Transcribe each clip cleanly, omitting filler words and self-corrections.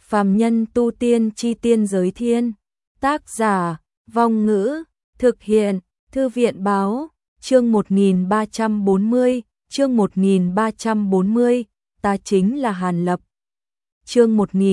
Phàm nhân tu tiên chi tiên giới thiên. Tác giả, Vong Ngữ, thực hiện, Thư viện báo, chương 1340, chương 1340, ta chính là Hàn Lập. Chương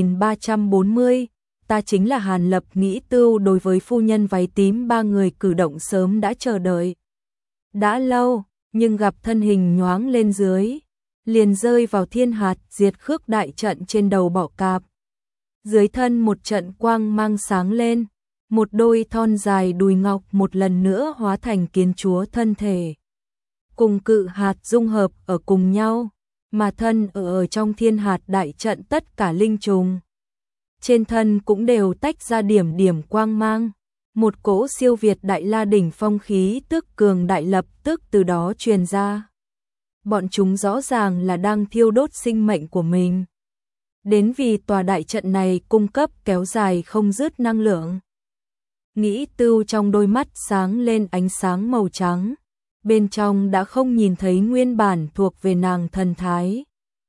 1340, ta chính là Hàn Lập. Nghĩ Tưu đối với phu nhân váy tím ba người cử động sớm đã chờ đợi. Đã lâu, nhưng gặp thân hình nhoáng lên dưới, liền rơi vào thiên hạt diệt khước đại trận trên đầu Bọ Cạp. Dưới thân một trận quang mang sáng lên, một đôi thon dài đùi ngọc một lần nữa hóa thành kiến chúa thân thể. Cùng cự hạt dung hợp ở cùng nhau, mà thân ở trong thiên hạt đại trận tất cả linh trùng. Trên thân cũng đều tách ra điểm điểm quang mang, một cỗ siêu việt đại la đỉnh phong khí tức cường đại lập tức từ đó truyền ra. Bọn chúng rõ ràng là đang thiêu đốt sinh mệnh của mình. Đến vì tòa đại trận này cung cấp kéo dài không dứt năng lượng. Nghĩ Tưu trong đôi mắt sáng lên ánh sáng màu trắng, bên trong đã không nhìn thấy nguyên bản thuộc về nàng thần thái.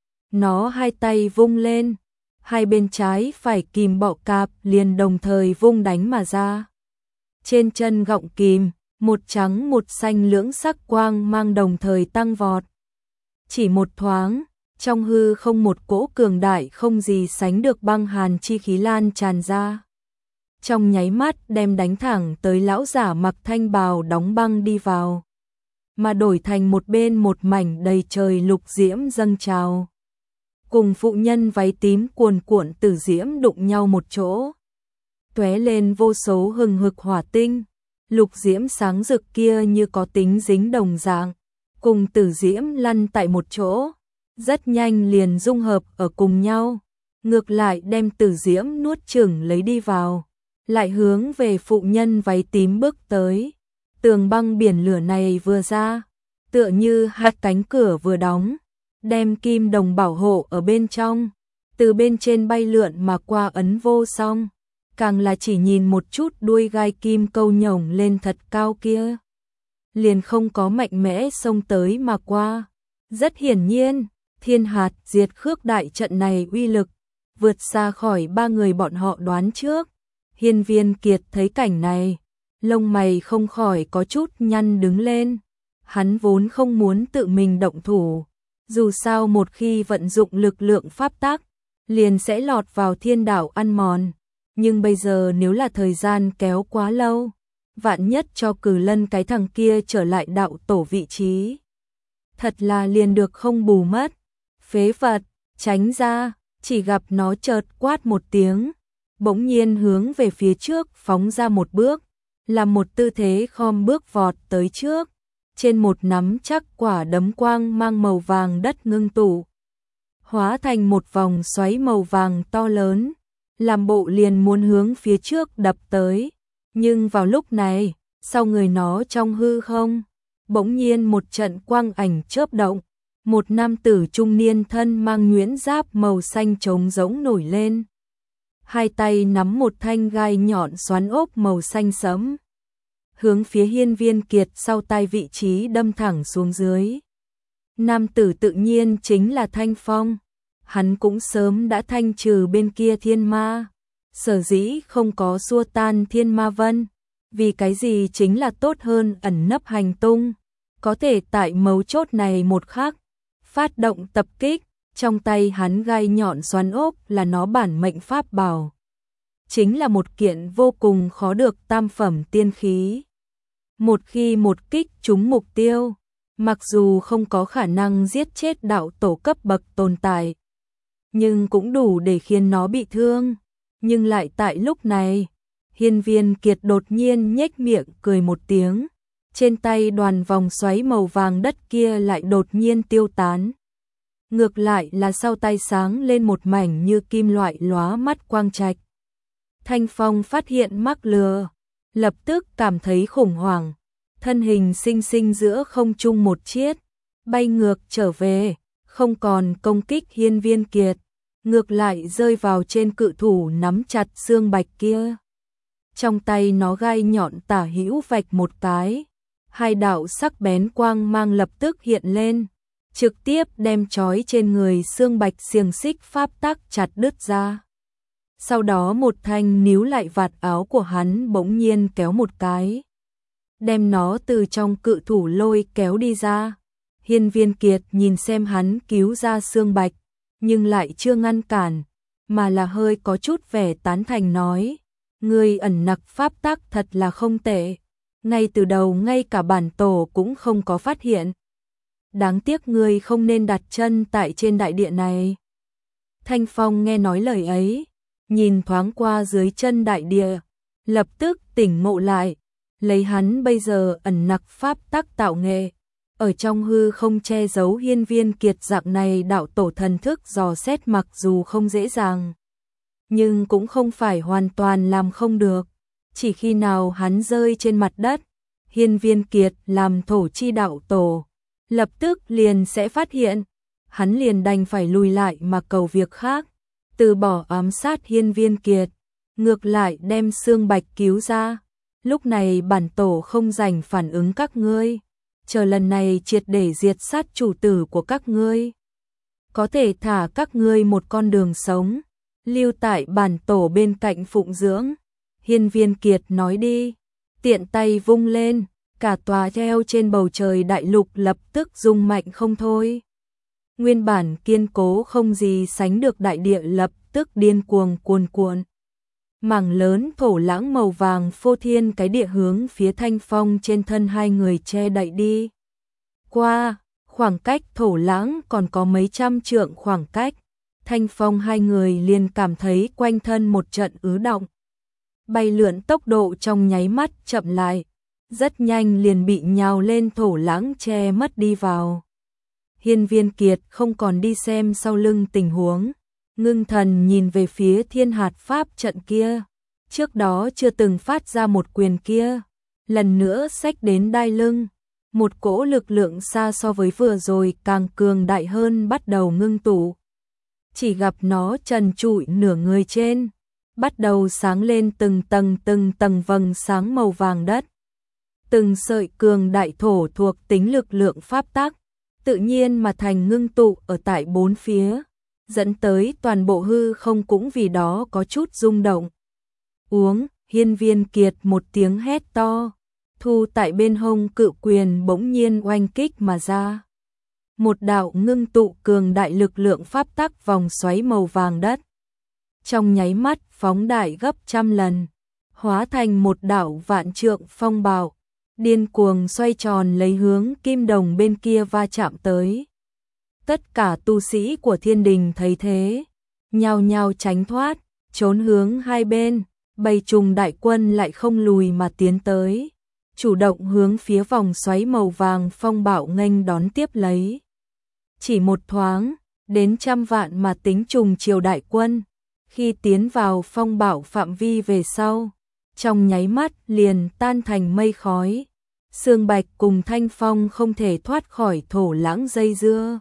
Nó hai tay vung lên, hai bên trái phải kìm Bọ Cạp liền đồng thời vung đánh mà ra. Trên chân gọng kìm, một trắng một xanh lưỡng sắc quang mang đồng thời tăng vọt. Chỉ một thoáng, trong hư không một cỗ cường đại không gì sánh được băng hàn chi khí lan tràn ra. Trong nháy mắt đem đánh thẳng tới lão giả mặc thanh bào đóng băng đi vào, mà đổi thành một bên một mảnh đầy trời lục diễm dâng trào. Cùng phụ nhân váy tím cuồn cuộn tử diễm đụng nhau một chỗ, tóe lên vô số hừng hực hỏa tinh, lục diễm sáng rực kia như có tính dính đồng dạng, cùng tử diễm lăn tại một chỗ, rất nhanh liền dung hợp ở cùng nhau, ngược lại đem tử diễm nuốt chửng lấy đi vào, lại hướng về phụ nhân váy tím bước tới. Tường băng biển lửa này vừa ra, tựa như hai cánh cửa vừa đóng, đem kim đồng bảo hộ ở bên trong, từ bên trên bay lượn mà qua ấn vô song, càng là chỉ nhìn một chút đuôi gai kim câu nhổng lên thật cao kia, liền không có mạnh mẽ xông tới mà qua. Rất hiển nhiên, thiên hạt diệt khước đại trận này uy lực vượt xa khỏi ba người bọn họ đoán trước. Hiên Viên Kiệt thấy cảnh này, lông mày không khỏi có chút nhăn đứng lên. Hắn vốn không muốn tự mình động thủ, dù sao một khi vận dụng lực lượng pháp tắc, liền sẽ lọt vào thiên đạo ăn mòn. Nhưng bây giờ nếu là thời gian kéo quá lâu, vạn nhất cho Cử Lân cái thằng kia trở lại đạo tổ vị trí, thật là liền được không bù mất. Phế vật, tránh ra. Chỉ gặp nó chợt quát một tiếng, bỗng nhiên hướng về phía trước phóng ra một bước, làm một tư thế khom bước vọt tới trước. Trên một nắm chắc quả đấm quang mang màu vàng đất ngưng tụ, hóa thành một vòng xoáy màu vàng to lớn, làm bộ liền muốn hướng phía trước đập tới. Nhưng vào lúc này, sau người nó trong hư không, bỗng nhiên một trận quang ảnh chớp động, một nam tử trung niên thân mang nhuyễn giáp màu xanh trống rỗng nổi lên. Hai tay nắm một thanh gai nhọn xoắn ốc màu xanh sẫm, hướng phía Hiên Viên Kiệt sau tai vị trí đâm thẳng xuống dưới. Nam tử tự nhiên chính là Thanh Phong. Hắn cũng sớm đã thanh trừ bên kia thiên ma, sở dĩ không có xua tan thiên ma vân, vì cái gì chính là tốt hơn ẩn nấp hành tung, có thể tại mấu chốt này một khắc phát động tập kích. Trong tay hắn gai nhọn xoắn ốc là nó bản mệnh pháp bảo, chính là một kiện vô cùng khó được tam phẩm tiên khí. Một khi một kích trúng mục tiêu, mặc dù không có khả năng giết chết đạo tổ cấp bậc tồn tại, nhưng cũng đủ để khiến nó bị thương. Nhưng lại tại lúc này, Hiên Viên Kiệt đột nhiên nhếch miệng cười một tiếng, trên tay đoàn vòng xoáy màu vàng đất kia lại đột nhiên tiêu tán. Ngược lại là sau tay sáng lên một mảnh như kim loại lóa mắt quang trạch. Thanh Phong phát hiện mắc lừa, lập tức cảm thấy khủng hoảng, thân hình sinh sinh giữa không trung một chiết, bay ngược trở về, không còn công kích Hiên Viên Kiệt, ngược lại rơi vào trên cự thủ nắm chặt xương bạch kia. Trong tay nó gai nhọn tả hữu vạch một cái, hai đạo sắc bén quang mang lập tức hiện lên, trực tiếp đem trói trên người xương bạch xiềng xích pháp tắc chặt đứt ra. Sau đó một thanh níu lại vạt áo của hắn bỗng nhiên kéo một cái, đem nó từ trong cự thủ lôi kéo đi ra. Hiên Viên Kiệt nhìn xem hắn cứu ra Sương Bạch, nhưng lại chưa ngăn cản, mà là hơi có chút vẻ tán thành nói, ngươi ẩn nặc pháp tắc thật là không tệ, ngay từ đầu ngay cả bản tổ cũng không có phát hiện. Đáng tiếc ngươi không nên đặt chân tại trên đại địa này. Thanh Phong nghe nói lời ấy, nhìn thoáng qua dưới chân đại địa, lập tức tỉnh ngộ lại, lấy hắn bây giờ ẩn nặc pháp tắc tạo nghệ, ở trong hư không che giấu Hiên Viên Kiệt dạng này đạo tổ thần thức dò xét mặc dù không dễ dàng, nhưng cũng không phải hoàn toàn làm không được. Chỉ khi nào hắn rơi trên mặt đất, Hiên Viên Kiệt làm thổ chi đạo tổ, lập tức liền sẽ phát hiện, hắn liền đành phải lùi lại mà cầu việc khác, từ bỏ ám sát Hiên Viên Kiệt, ngược lại đem Sương Bạch cứu ra. Lúc này bản tổ không rảnh phản ứng các ngươi, chờ lần này triệt để diệt sát chủ tử của các ngươi, có thể thả các ngươi một con đường sống, lưu tại bản tổ bên cạnh phụng dưỡng. Hiên Viên Kiệt nói đi, tiện tay vung lên, cả tòa treo trên bầu trời đại lục lập tức rung mạnh không thôi. Nguyên bản kiên cố không gì sánh được đại địa lập tức điên cuồng cuồn cuộn. Mảng lớn thổ lãng màu vàng phô thiên cái địa hướng phía Thanh Phong trên thân hai người che đậy đi. Qua, khoảng cách thổ lãng còn có mấy trăm trượng khoảng cách, Thanh Phong hai người liền cảm thấy quanh thân một trận ứ động. Bay lượn tốc độ trong nháy mắt chậm lại, rất nhanh liền bị nhào lên thổ lãng che mất đi vào. Hiên Viên Kiệt không còn đi xem sau lưng tình huống, ngưng thần nhìn về phía Thiên Hạt Pháp trận kia, trước đó chưa từng phát ra một quyền kia, lần nữa xách đến đai lưng, một cỗ lực lượng xa so với vừa rồi càng cường đại hơn bắt đầu ngưng tụ. Chỉ gặp nó trần trụi nửa người trên, bắt đầu sáng lên từng tầng vầng sáng màu vàng đất. Từng sợi cường đại thổ thuộc tính lực lượng pháp tắc, tự nhiên mà thành ngưng tụ ở tại bốn phía, dẫn tới toàn bộ hư không cũng vì đó có chút rung động. Uống, Hiên Viên Kiệt một tiếng hét to, thu tại bên hông cự quyền bỗng nhiên oanh kích mà ra. Một đạo ngưng tụ cường đại lực lượng pháp tắc vòng xoáy màu vàng đất, trong nháy mắt phóng đại gấp trăm lần, hóa thành một đạo vạn trượng phong bạo, điên cuồng xoay tròn lấy hướng kim đồng bên kia va chạm tới. Tất cả tu sĩ của thiên đình thấy thế, nhao nhao tránh thoát, trốn hướng hai bên, bầy trùng đại quân lại không lùi mà tiến tới, chủ động hướng phía vòng xoáy màu vàng phong bạo nghênh đón tiếp lấy. Chỉ một thoáng, đến trăm vạn mà tính trùng triều đại quân, khi tiến vào phong bạo phạm vi về sau, trong nháy mắt liền tan thành mây khói. Sương Bạch cùng Thanh Phong không thể thoát khỏi thổ lãng dây dưa.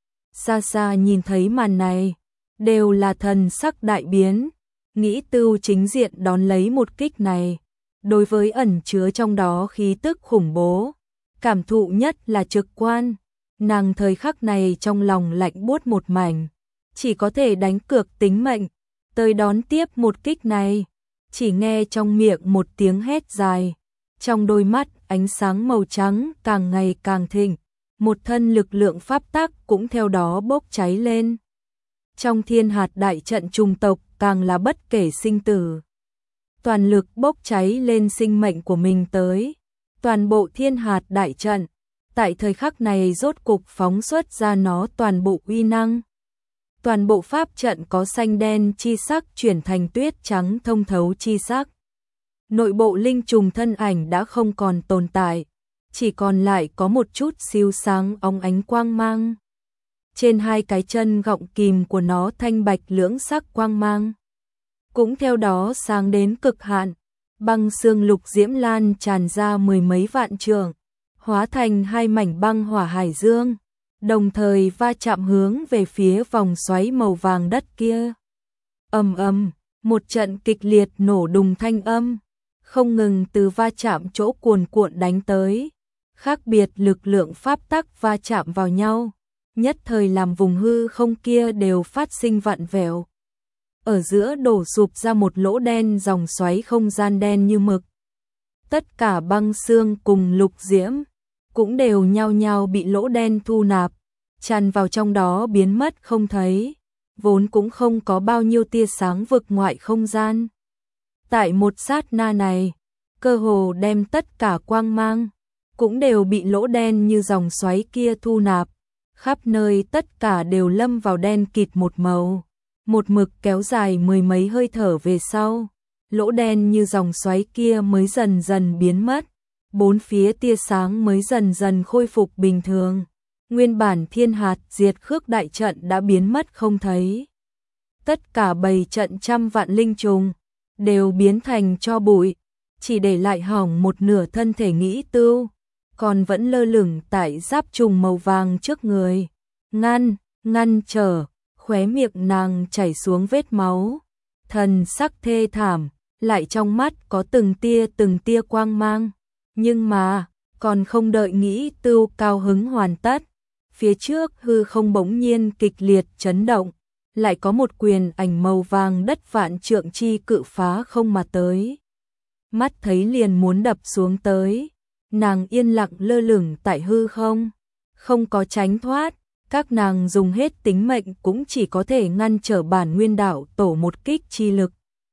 Xa xa nhìn thấy màn này, đều là thần sắc đại biến, nghĩ Tưu chính diện đón lấy một kích này. Đối với ẩn chứa trong đó khí tức khủng bố, cảm thụ nhất là trực quan, nàng thời khắc này trong lòng lạnh buốt một mảnh, chỉ có thể đánh cược tính mệnh, tới đón tiếp một kích này. Chỉ nghe trong miệng một tiếng hét dài, trong đôi mắt ánh sáng màu trắng càng ngày càng thịnh, một thân lực lượng pháp tắc cũng theo đó bốc cháy lên. Trong Thiên Hạt đại trận trùng tộc càng là bất kể sinh tử, toàn lực bốc cháy lên sinh mệnh của mình tới. Toàn bộ Thiên Hạt đại trận, tại thời khắc này rốt cục phóng xuất ra nó toàn bộ uy năng. Toàn bộ pháp trận có xanh đen chi sắc chuyển thành tuyết trắng thông thấu chi sắc. Nội bộ linh trùng thân ảnh đã không còn tồn tại, chỉ còn lại có một chút siêu sáng óng ánh quang mang. Trên hai cái chân gọng kìm của nó thanh bạch lưỡng sắc quang mang, cũng theo đó sáng đến cực hạn, băng xương lục diễm lan tràn ra mười mấy vạn trượng, hóa thành hai mảnh băng hỏa hải dương, đồng thời va chạm hướng về phía vòng xoáy màu vàng đất kia. Ầm ầm, một trận kịch liệt nổ đùng thanh âm, không ngừng từ va chạm chỗ cuồn cuộn đánh tới, khác biệt lực lượng pháp tắc va chạm vào nhau, nhất thời làm vùng hư không kia đều phát sinh vặn vẹo. ở giữa đổ sụp ra một lỗ đen, dòng xoáy không gian đen như mực. Tất cả băng xương cùng lục diễm cũng đều nhao nhao bị lỗ đen thu nạp, tràn vào trong đó biến mất không thấy, vốn cũng không có bao nhiêu tia sáng vực ngoại không gian. Tại một sát na này, cơ hồ đem tất cả quang mang cũng đều bị lỗ đen như dòng xoáy kia thu nạp, khắp nơi tất cả đều lâm vào đen kịt một màu, một mực kéo dài mười mấy hơi thở về sau, lỗ đen như dòng xoáy kia mới dần dần biến mất, bốn phía tia sáng mới dần dần khôi phục bình thường. Nguyên bản thiên hạt diệt khước đại trận đã biến mất không thấy. Tất cả bầy trận trăm vạn linh trùng đều biến thành tro bụi, chỉ để lại hỏng một nửa thân thể Nghĩ Tưu, còn vẫn lơ lửng tại giáp trùng màu vàng trước người. Ngăn trở, khóe miệng nàng chảy xuống vết máu, thần sắc thê thảm, lại trong mắt có từng tia quang mang. Nhưng mà, còn không đợi Nghĩ Tưu cao hứng hoàn tất, phía trước hư không bỗng nhiên kịch liệt chấn động, lại có một quyền ảnh màu vàng đất vạn trượng chi cự phá không mà tới. Mắt thấy liền muốn đập xuống tới, nàng yên lặng lơ lửng tại hư không có tránh thoát, các nàng dùng hết tính mệnh cũng chỉ có thể ngăn trở bản nguyên đạo tổ một kích chi lực.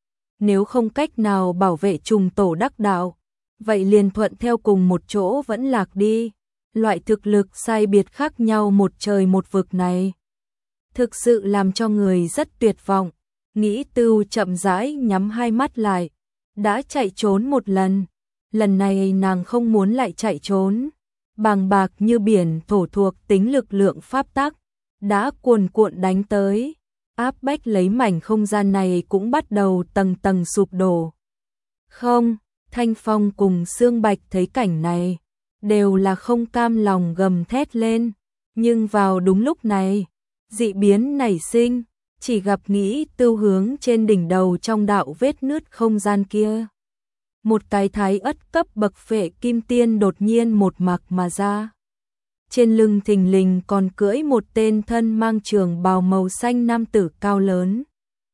Nếu không cách nào bảo vệ trùng tổ đắc đạo, vậy liền thuận theo cùng một chỗ vẫn lạc đi. Loại thực lực sai biệt khác nhau một trời một vực này, thực sự làm cho người rất tuyệt vọng. Nghĩ Tưu chậm rãi nhắm hai mắt lại, đã chạy trốn một lần, lần này nàng không muốn lại chạy trốn. Bàng bạc như biển thổ thuộc tính lực lượng pháp tắc đã cuồn cuộn đánh tới, áp bách lấy mảnh không gian này cũng bắt đầu tầng tầng sụp đổ. Không, Thanh Phong cùng Sương Bạch thấy cảnh này, đều là không cam lòng gầm thét lên, nhưng vào đúng lúc này, dị biến nảy sinh, chỉ gặp Nghĩ Tưu hướng trên đỉnh đầu trong đạo vết nứt không gian kia. Một cái thái ất cấp bậc phệ kim tiên đột nhiên một mặc mà ra. Trên lưng thình lình còn cưỡi một tên thân mang trường bào màu xanh nam tử cao lớn.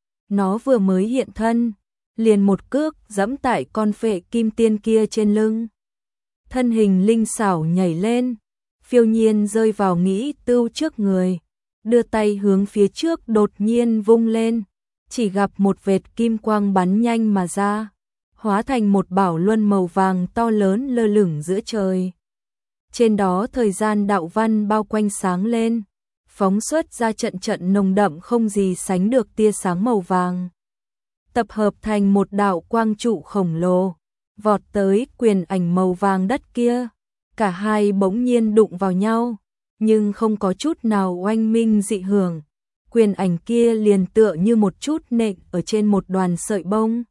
Nó vừa mới hiện thân, liền một cước giẫm tại con phệ kim tiên kia trên lưng. Thân hình linh xảo nhảy lên, phiêu nhiên rơi vào Nghĩ Tưu trước người, đưa tay hướng phía trước đột nhiên vung lên, chỉ gặp một vệt kim quang bắn nhanh mà ra, hóa thành một bảo luân màu vàng to lớn lơ lửng giữa trời. Trên đó thời gian đạo văn bao quanh sáng lên, phóng xuất ra trận trận nồng đậm không gì sánh được tia sáng màu vàng. Tập hợp thành một đạo quang trụ khổng lồ, vọt tới quyền ảnh màu vàng đất kia. Cả hai bỗng nhiên đụng vào nhau, nhưng không có chút nào oanh minh dị hưởng. Quyền ảnh kia liền tựa như một chút nện ở trên một đoàn sợi bông.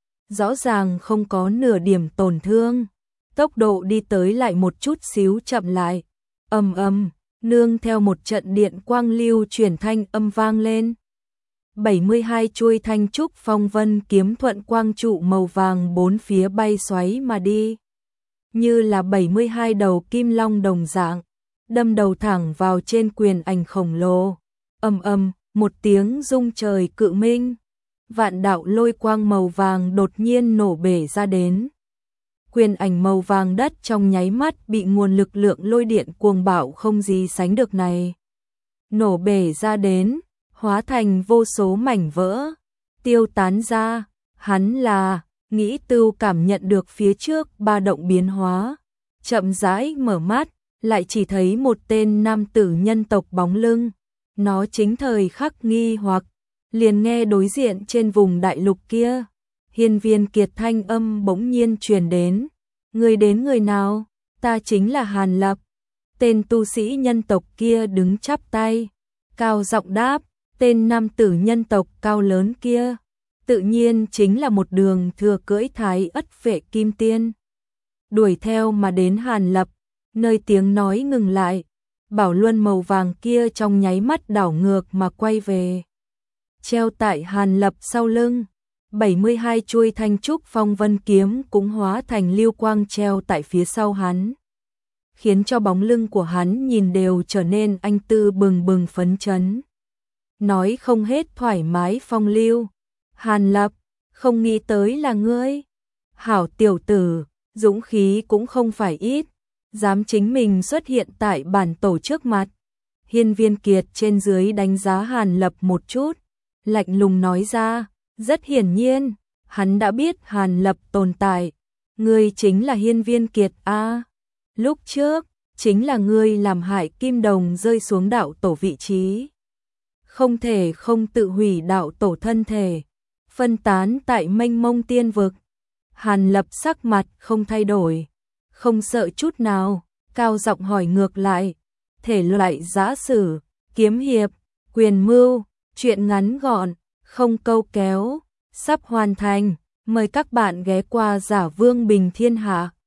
Rõ ràng không có nửa điểm tổn thương. Tốc độ đi tới lại một chút xíu chậm lại. Ầm ầm, nương theo một trận điện quang lưu chuyển thanh âm vang lên. 72 chuôi thanh trúc phong vân kiếm thuận quang trụ màu vàng bốn phía bay xoáy mà đi. Như là 72 đầu kim long đồng dạng, đâm đầu thẳng vào trên quyền ảnh khổng lồ. Ầm ầm, một tiếng rung trời cự minh. Vạn đạo lôi quang màu vàng đột nhiên nổ bể ra đến. Quyền ảnh màu vàng đất trong nháy mắt bị nguồn lực lượng lôi điện cuồng bạo không gì sánh được này nổ bể ra đến, hóa thành vô số mảnh vỡ, tiêu tán ra. Hắn là Nghĩ Tưu cảm nhận được phía trước ba động biến hóa, chậm rãi mở mắt, lại chỉ thấy một tên nam tử nhân tộc bóng lưng. Nó chính thời khắc nghi hoặc, liền nghe đối diện trên vùng đại lục kia, hiên viên kiệt thanh âm bỗng nhiên truyền đến. Người đến người nào? Ta chính là Hàn Lập. Tên tu sĩ nhân tộc kia đứng chắp tay, cao giọng đáp. Tên nam tử nhân tộc cao lớn kia, tự nhiên chính là một đường thừa cưỡi thái ất phệ kim tiên. Đuổi theo mà đến Hàn Lập, nơi tiếng nói ngừng lại, bảo luân màu vàng kia trong nháy mắt đảo ngược mà quay về. Treo tại Hàn Lập sau lưng, 72 chuôi thanh trúc phong vân kiếm cũng hóa thành lưu quang treo tại phía sau hắn, khiến cho bóng lưng của hắn nhìn đều trở nên anh tư bừng bừng phấn chấn. Nói không hết thoải mái phong lưu, Hàn Lập, không nghĩ tới là ngươi. Hảo tiểu tử, dũng khí cũng không phải ít, dám chính mình xuất hiện tại bản tổ trước mặt. Hiên Viên Kiệt trên dưới đánh giá Hàn Lập một chút, lạnh lùng nói ra, rất hiển nhiên, hắn đã biết Hàn Lập tồn tại. Ngươi chính là Hiên Viên Kiệt a? Lúc trước, chính là ngươi làm hại Kim Đồng rơi xuống đạo tổ vị trí. Không thể không tự hủy đạo tổ thân thể, phân tán tại mênh mông tiên vực. Hàn Lập sắc mặt không thay đổi, không sợ chút nào, cao giọng hỏi ngược lại, thể loại giã sử, kiếm hiệp, quyền mưu, chuyện ngắn gọn, không câu kéo, sắp hoàn thành, mời các bạn ghé qua Giả Vương Bình Thiên Hạ.